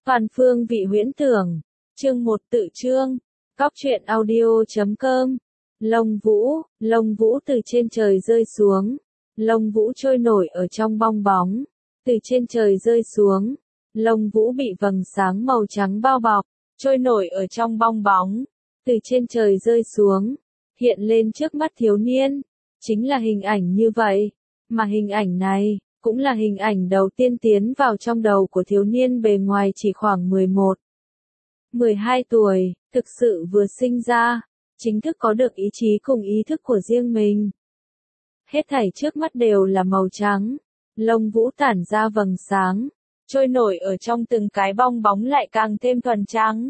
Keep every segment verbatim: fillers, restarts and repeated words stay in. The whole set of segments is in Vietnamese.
Toàn phương vị huyễn tưởng. Chương một tự chương. Cóc truyện audio chấm com. Lông vũ, lông vũ từ trên trời rơi xuống. Lông vũ trôi nổi ở trong bong bóng. Từ trên trời rơi xuống. Lông vũ bị vầng sáng màu trắng bao bọc. Trôi nổi ở trong bong bóng. Từ trên trời rơi xuống. Hiện lên trước mắt thiếu niên. Chính là hình ảnh như vậy. Mà hình ảnh này, cũng là hình ảnh đầu tiên tiến vào trong đầu của thiếu niên bề ngoài chỉ khoảng mười một, mười hai tuổi, thực sự vừa sinh ra, chính thức có được ý chí cùng ý thức của riêng mình. Hết thảy trước mắt đều là màu trắng, lông vũ tản ra vầng sáng, trôi nổi ở trong từng cái bong bóng lại càng thêm thuần trắng.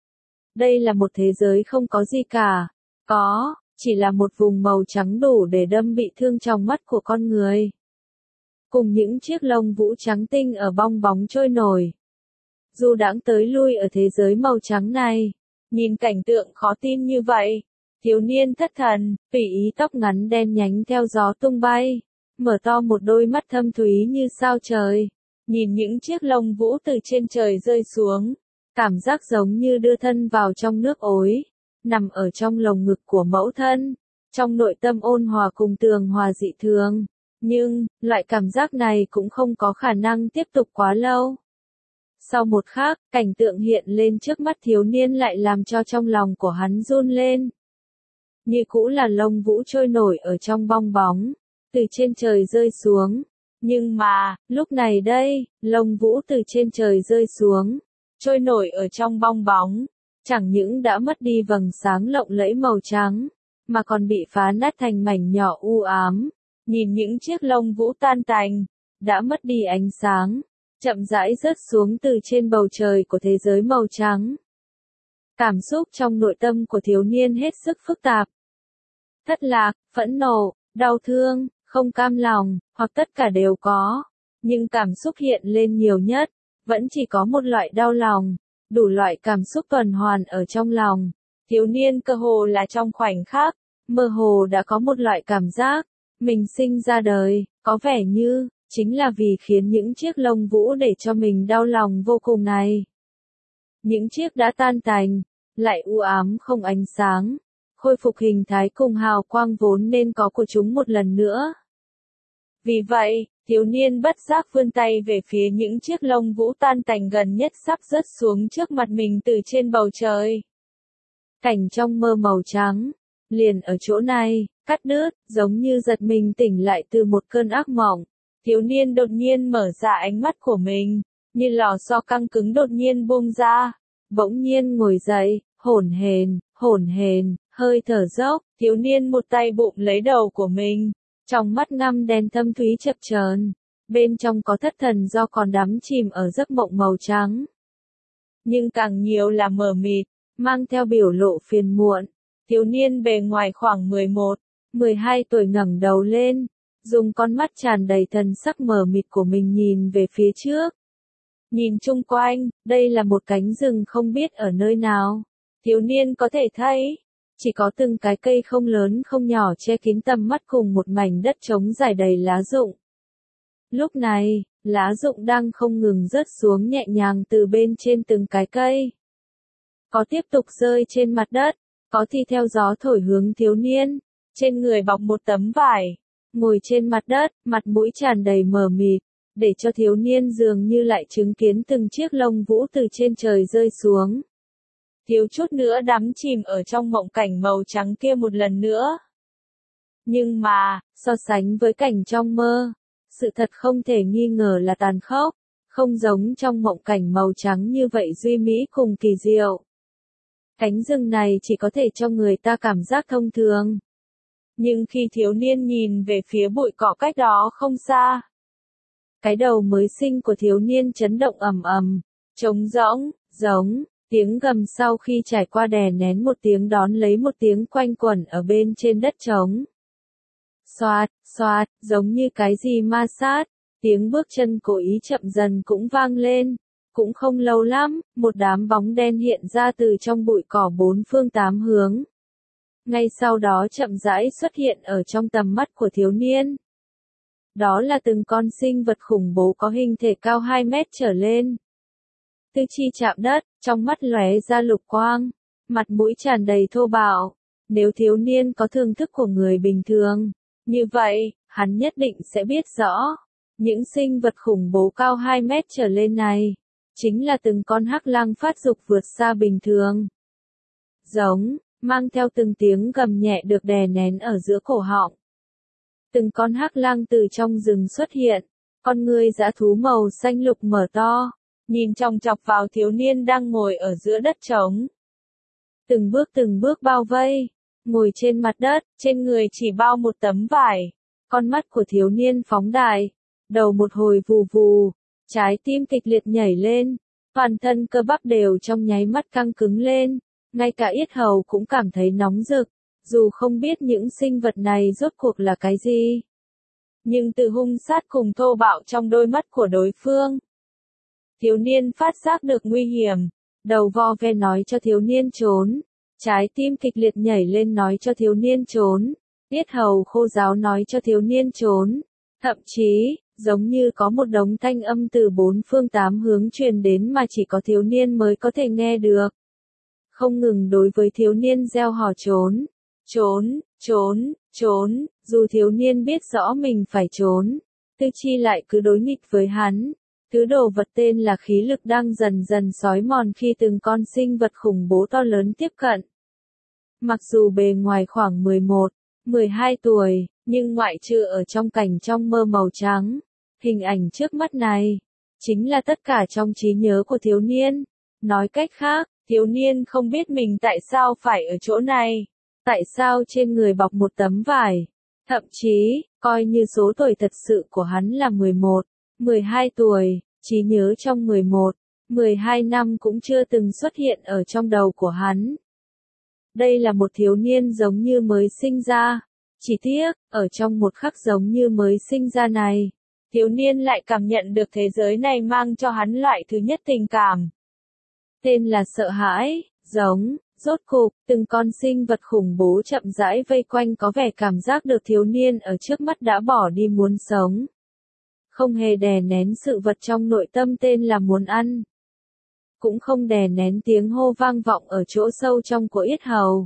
Đây là một thế giới không có gì cả, có, chỉ là một vùng màu trắng đủ để đâm bị thương trong mắt của con người. Cùng những chiếc lông vũ trắng tinh ở bong bóng trôi nổi. Du đãng tới lui ở thế giới màu trắng này, nhìn cảnh tượng khó tin như vậy, thiếu niên thất thần, tùy ý tóc ngắn đen nhánh theo gió tung bay, mở to một đôi mắt thâm thúy như sao trời, nhìn những chiếc lông vũ từ trên trời rơi xuống, cảm giác giống như đưa thân vào trong nước ối, nằm ở trong lồng ngực của mẫu thân, trong nội tâm ôn hòa cùng tường hòa dị thường. Nhưng, loại cảm giác này cũng không có khả năng tiếp tục quá lâu. Sau một khắc, cảnh tượng hiện lên trước mắt thiếu niên lại làm cho trong lòng của hắn run lên. Như cũ là lông vũ trôi nổi ở trong bong bóng, từ trên trời rơi xuống. Nhưng mà, lúc này đây, lông vũ từ trên trời rơi xuống, trôi nổi ở trong bong bóng, chẳng những đã mất đi vầng sáng lộng lẫy màu trắng, mà còn bị phá nát thành mảnh nhỏ u ám. Nhìn những chiếc lông vũ tan tành, đã mất đi ánh sáng, chậm rãi rớt xuống từ trên bầu trời của thế giới màu trắng. Cảm xúc trong nội tâm của thiếu niên hết sức phức tạp. Thất lạc, phẫn nộ, đau thương, không cam lòng, hoặc tất cả đều có. Nhưng cảm xúc hiện lên nhiều nhất, vẫn chỉ có một loại đau lòng, đủ loại cảm xúc tuần hoàn ở trong lòng. Thiếu niên cơ hồ là trong khoảnh khắc, mơ hồ đã có một loại cảm giác. Mình sinh ra đời, có vẻ như, chính là vì khiến những chiếc lông vũ để cho mình đau lòng vô cùng này. Những chiếc đã tan tành, lại u ám không ánh sáng, khôi phục hình thái cùng hào quang vốn nên có của chúng một lần nữa. Vì vậy, thiếu niên bất giác vươn tay về phía những chiếc lông vũ tan tành gần nhất sắp rớt xuống trước mặt mình từ trên bầu trời. Cảnh trong mơ màu trắng, liền ở chỗ này. Cắt đứt, giống như giật mình tỉnh lại từ một cơn ác mộng. Thiếu niên đột nhiên mở ra ánh mắt của mình, như lò xo căng cứng đột nhiên buông ra. Bỗng nhiên ngồi dậy, hổn hển, hổn hển, hơi thở dốc, thiếu niên một tay bụng lấy đầu của mình. Trong mắt ngăm đen thâm thúy chập chờn, bên trong có thất thần do còn đắm chìm ở giấc mộng màu trắng. Nhưng càng nhiều là mờ mịt, mang theo biểu lộ phiền muộn. Thiếu niên bề ngoài khoảng mười một, mười hai tuổi ngẩng đầu lên, dùng con mắt tràn đầy thần sắc mờ mịt của mình nhìn về phía trước. Nhìn chung quanh, đây là một cánh rừng không biết ở nơi nào. Thiếu niên có thể thấy, chỉ có từng cái cây không lớn không nhỏ che kín tầm mắt cùng một mảnh đất trống dài đầy lá rụng. Lúc này, lá rụng đang không ngừng rớt xuống nhẹ nhàng từ bên trên từng cái cây. Có tiếp tục rơi trên mặt đất, có thì theo gió thổi hướng thiếu niên. Trên người bọc một tấm vải, ngồi trên mặt đất, mặt mũi tràn đầy mờ mịt, để cho thiếu niên dường như lại chứng kiến từng chiếc lông vũ từ trên trời rơi xuống. Thiếu chút nữa đắm chìm ở trong mộng cảnh màu trắng kia một lần nữa. Nhưng mà, so sánh với cảnh trong mơ, sự thật không thể nghi ngờ là tàn khốc, không giống trong mộng cảnh màu trắng như vậy duy mỹ cùng kỳ diệu. Cánh rừng này chỉ có thể cho người ta cảm giác thông thường. Nhưng khi thiếu niên nhìn về phía bụi cỏ cách đó không xa, cái đầu mới sinh của thiếu niên chấn động ầm ầm, trống rỗng, giống, tiếng gầm sau khi trải qua đè nén một tiếng đón lấy một tiếng quanh quẩn ở bên trên đất trống. Xoạt, xoạt, giống như cái gì ma sát, tiếng bước chân cố ý chậm dần cũng vang lên. Cũng không lâu lắm, một đám bóng đen hiện ra từ trong bụi cỏ bốn phương tám hướng. Ngay sau đó chậm rãi xuất hiện ở trong tầm mắt của thiếu niên. Đó là từng con sinh vật khủng bố có hình thể cao hai mét trở lên. Tư Chi chạm đất, trong mắt lóe ra lục quang, mặt mũi tràn đầy thô bạo. Nếu thiếu niên có thương thức của người bình thường, như vậy, hắn nhất định sẽ biết rõ. Những sinh vật khủng bố cao hai mét trở lên này, chính là từng con hắc lang phát dục vượt xa bình thường. Giống, mang theo từng tiếng gầm nhẹ được đè nén ở giữa cổ họng. Từng con hắc lang từ trong rừng xuất hiện, con người dã thú màu xanh lục mở to, nhìn chòng chọc vào thiếu niên đang ngồi ở giữa đất trống. Từng bước từng bước bao vây, ngồi trên mặt đất, trên người chỉ bao một tấm vải. Con mắt của thiếu niên phóng đại, đầu một hồi vù vù, trái tim kịch liệt nhảy lên, toàn thân cơ bắp đều trong nháy mắt căng cứng lên, ngay cả yết hầu cũng cảm thấy nóng rực, dù không biết những sinh vật này rốt cuộc là cái gì. Nhưng từ hung sát cùng thô bạo trong đôi mắt của đối phương, thiếu niên phát giác được nguy hiểm, đầu vo ve nói cho thiếu niên trốn, trái tim kịch liệt nhảy lên nói cho thiếu niên trốn, yết hầu khô ráo nói cho thiếu niên trốn, thậm chí, giống như có một đống thanh âm từ bốn phương tám hướng truyền đến mà chỉ có thiếu niên mới có thể nghe được. Không ngừng đối với thiếu niên gieo hò trốn, trốn, trốn, trốn, dù thiếu niên biết rõ mình phải trốn, Tư Chi lại cứ đối nghịch với hắn. Thứ đồ vật tên là khí lực đang dần dần xói mòn khi từng con sinh vật khủng bố to lớn tiếp cận. Mặc dù bề ngoài khoảng mười một, mười hai tuổi, nhưng ngoại trừ ở trong cảnh trong mơ màu trắng, hình ảnh trước mắt này, chính là tất cả trong trí nhớ của thiếu niên. Nói cách khác, thiếu niên không biết mình tại sao phải ở chỗ này, tại sao trên người bọc một tấm vải. Thậm chí, coi như số tuổi thật sự của hắn là mười một, mười hai tuổi, trí nhớ trong mười một, mười hai năm cũng chưa từng xuất hiện ở trong đầu của hắn. Đây là một thiếu niên giống như mới sinh ra. Chỉ tiếc, ở trong một khắc giống như mới sinh ra này, thiếu niên lại cảm nhận được thế giới này mang cho hắn loại thứ nhất tình cảm. Tên là sợ hãi, giống, rốt cục, từng con sinh vật khủng bố chậm rãi vây quanh có vẻ cảm giác được thiếu niên ở trước mắt đã bỏ đi muốn sống. Không hề đè nén sự vật trong nội tâm tên là muốn ăn. Cũng không đè nén tiếng hô vang vọng ở chỗ sâu trong của yết hầu.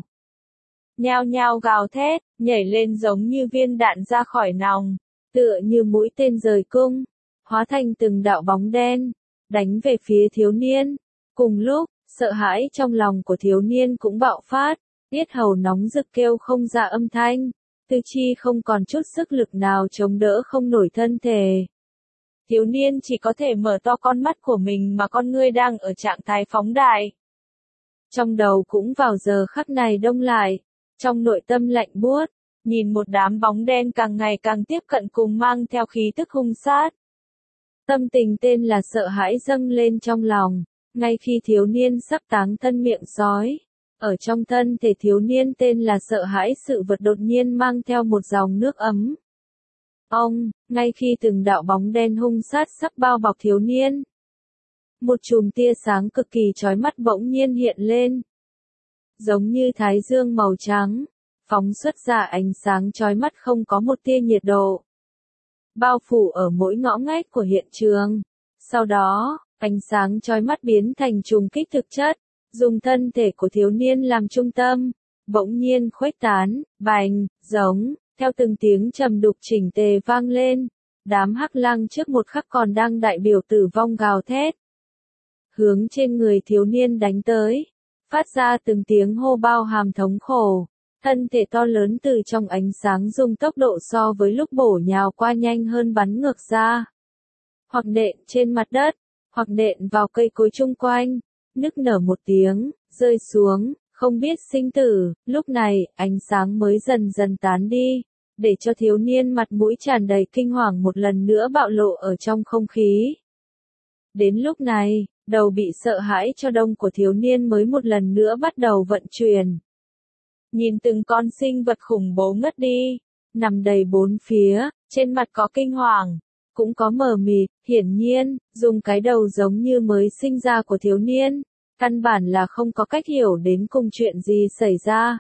Nhao nhao gào thét, nhảy lên giống như viên đạn ra khỏi nòng, tựa như mũi tên rời cung, hóa thành từng đạo bóng đen, đánh về phía thiếu niên. Cùng lúc, sợ hãi trong lòng của thiếu niên cũng bạo phát, yết hầu nóng rực kêu không ra âm thanh, Tư Chi không còn chút sức lực nào chống đỡ không nổi thân thể. Thiếu niên chỉ có thể mở to con mắt của mình mà con ngươi đang ở trạng thái phóng đại. Trong đầu cũng vào giờ khắc này đông lại, trong nội tâm lạnh buốt, nhìn một đám bóng đen càng ngày càng tiếp cận cùng mang theo khí tức hung sát. Tâm tình tên là sợ hãi dâng lên trong lòng, ngay khi thiếu niên sắp táng thân miệng sói. Ở trong thân thể thiếu niên tên là sợ hãi sự vật đột nhiên mang theo một dòng nước ấm. Ông, ngay khi từng đạo bóng đen hung sát sắp bao bọc thiếu niên, một chùm tia sáng cực kỳ chói mắt bỗng nhiên hiện lên. Giống như thái dương màu trắng, phóng xuất ra ánh sáng chói mắt không có một tia nhiệt độ. Bao phủ ở mỗi ngõ ngách của hiện trường. Sau đó, ánh sáng chói mắt biến thành trùng kích thực chất, dùng thân thể của thiếu niên làm trung tâm, bỗng nhiên khuếch tán, bành, giống, theo từng tiếng trầm đục chỉnh tề vang lên. Đám hắc lang trước một khắc còn đang đại biểu tử vong gào thét, hướng trên người thiếu niên đánh tới, phát ra từng tiếng hô bao hàm thống khổ. Thân thể to lớn từ trong ánh sáng dùng tốc độ so với lúc bổ nhào qua nhanh hơn bắn ngược ra. Hoặc nện trên mặt đất, hoặc nện vào cây cối chung quanh, nức nở một tiếng, rơi xuống, không biết sinh tử. Lúc này, ánh sáng mới dần dần tán đi, để cho thiếu niên mặt mũi tràn đầy kinh hoàng một lần nữa bạo lộ ở trong không khí. Đến lúc này, đầu bị sợ hãi cho đông của thiếu niên mới một lần nữa bắt đầu vận chuyển. Nhìn từng con sinh vật khủng bố ngất đi, nằm đầy bốn phía, trên mặt có kinh hoàng, cũng có mờ mịt, hiển nhiên, dùng cái đầu giống như mới sinh ra của thiếu niên, căn bản là không có cách hiểu đến cùng chuyện gì xảy ra.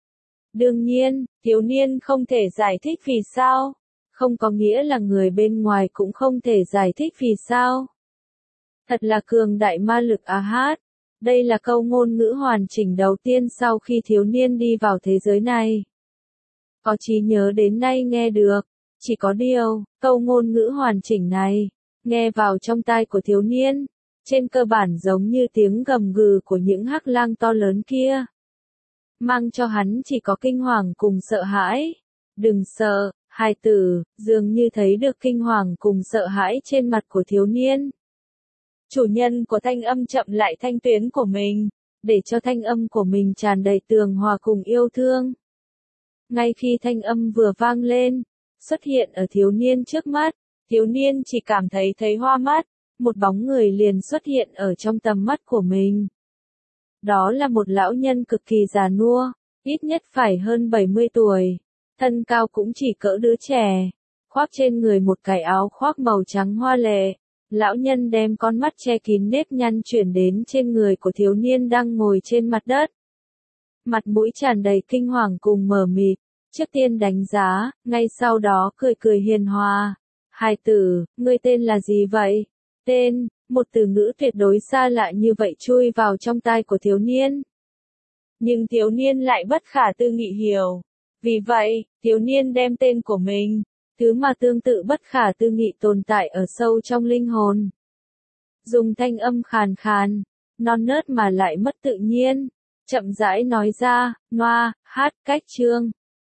Đương nhiên, thiếu niên không thể giải thích vì sao, không có nghĩa là người bên ngoài cũng không thể giải thích vì sao. Thật là cường đại ma lực a hát. Đây là câu ngôn ngữ hoàn chỉnh đầu tiên sau khi thiếu niên đi vào thế giới này. Có trí nhớ đến nay nghe được. Chỉ có điều, câu ngôn ngữ hoàn chỉnh này, nghe vào trong tai của thiếu niên, trên cơ bản giống như tiếng gầm gừ của những hắc lang to lớn kia. Mang cho hắn chỉ có kinh hoàng cùng sợ hãi. Đừng sợ, hài tử, dường như thấy được kinh hoàng cùng sợ hãi trên mặt của thiếu niên. Chủ nhân của thanh âm chậm lại thanh tuyến của mình, để cho thanh âm của mình tràn đầy tường hòa cùng yêu thương. Ngay khi thanh âm vừa vang lên, xuất hiện ở thiếu niên trước mắt, thiếu niên chỉ cảm thấy thấy hoa mắt, một bóng người liền xuất hiện ở trong tầm mắt của mình. Đó là một lão nhân cực kỳ già nua, ít nhất phải hơn bảy mươi tuổi, thân cao cũng chỉ cỡ đứa trẻ, khoác trên người một cái áo khoác màu trắng hoa lệ. Lão nhân đem con mắt che kín nếp nhăn chuyển đến trên người của thiếu niên đang ngồi trên mặt đất. Mặt mũi tràn đầy kinh hoàng cùng mờ mịt, trước tiên đánh giá, ngay sau đó cười cười hiền hòa. Hài tử, ngươi tên là gì vậy? Tên, một từ ngữ tuyệt đối xa lạ như vậy chui vào trong tai của thiếu niên. Nhưng thiếu niên lại bất khả tư nghị hiểu. Vì vậy, thiếu niên đem tên của mình, thứ mà tương tự bất khả tư nghị tồn tại ở sâu trong linh hồn. Dùng thanh âm khàn khàn, non nớt mà lại mất tự nhiên, chậm rãi nói ra, Noa, hát, cách chương.